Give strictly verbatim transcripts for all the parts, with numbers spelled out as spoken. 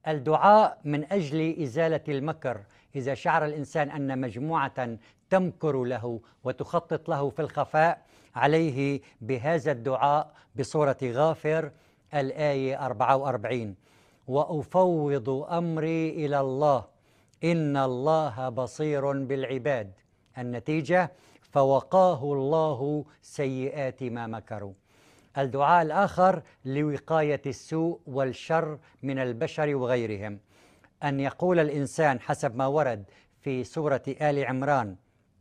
الدعاء من أجل إزالة المكر. إذا شعر الإنسان أن مجموعة تمكر له وتخطط له في الخفاء، عليه بهذا الدعاء بصورة غافر، الآية أربعة وأربعين: وأفوض أمري إلى الله إن الله بصير بالعباد. النتيجة: فوقاه الله سيئات ما مكروا. الدعاء الآخر لوقاية السوء والشر من البشر وغيرهم، أن يقول الإنسان حسب ما ورد في سورة آل عمران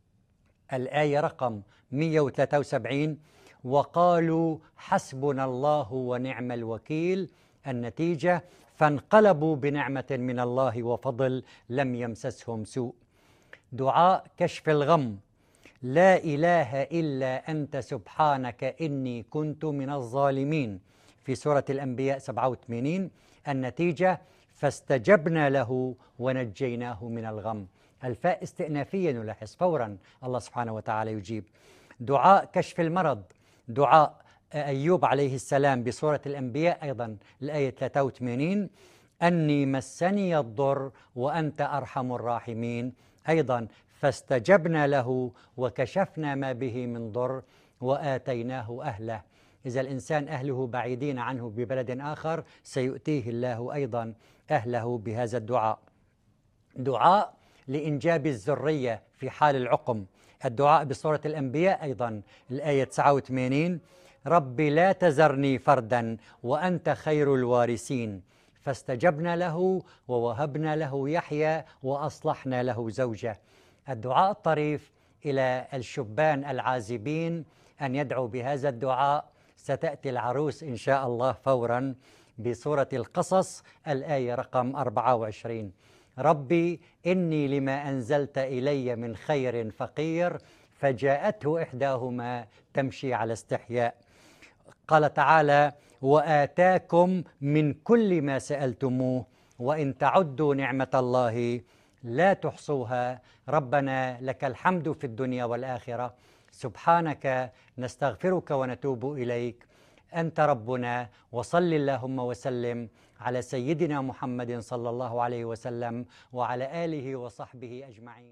الآية رقم مئة وثلاثة وسبعين: وقالوا حسبنا الله ونعم الوكيل. النتيجة: فانقلبوا بنعمة من الله وفضل لم يمسسهم سوء. دعاء كشف الغم: لا إله إلا أنت سبحانك إني كنت من الظالمين، في سورة الأنبياء سبعة وثمانين. النتيجة: فاستجبنا له ونجيناه من الغم. الفاء استئنافية، نلاحظ فورا الله سبحانه وتعالى يجيب. دعاء كشف المرض: دعاء أيوب عليه السلام بسورة الأنبياء أيضا الآية ثلاثة وثمانين: أني مسني الضر وأنت أرحم الراحمين. أيضا: فاستجبنا له وكشفنا ما به من ضر وآتيناه أهله. إذا الإنسان أهله بعيدين عنه ببلد آخر، سيؤتيه الله أيضا أهله بهذا الدعاء. دعاء لإنجاب الذرية في حال العقم: الدعاء بسورة الأنبياء أيضا الآية تسعة وثمانين: رب لا تذرني فردا وأنت خير الوارثين. فاستجبنا له ووهبنا له يحيى وأصلحنا له زوجه. الدعاء الطريف إلى الشبان العازبين أن يدعوا بهذا الدعاء. ستأتي العروس إن شاء الله فورا بسورة القصص الآية رقم أربعة وعشرين: ربي إني لما أنزلت إلي من خير فقير فجاءته إحداهما تمشي على استحياء. قال تعالى: وآتاكم من كل ما سألتموه وإن تعدوا نعمة الله لا تحصوها. ربنا لك الحمد في الدنيا والآخرة، سبحانك نستغفرك ونتوب إليك، أنت ربنا. وصل اللهم وسلم على سيدنا محمد صلى الله عليه وسلم وعلى آله وصحبه أجمعين.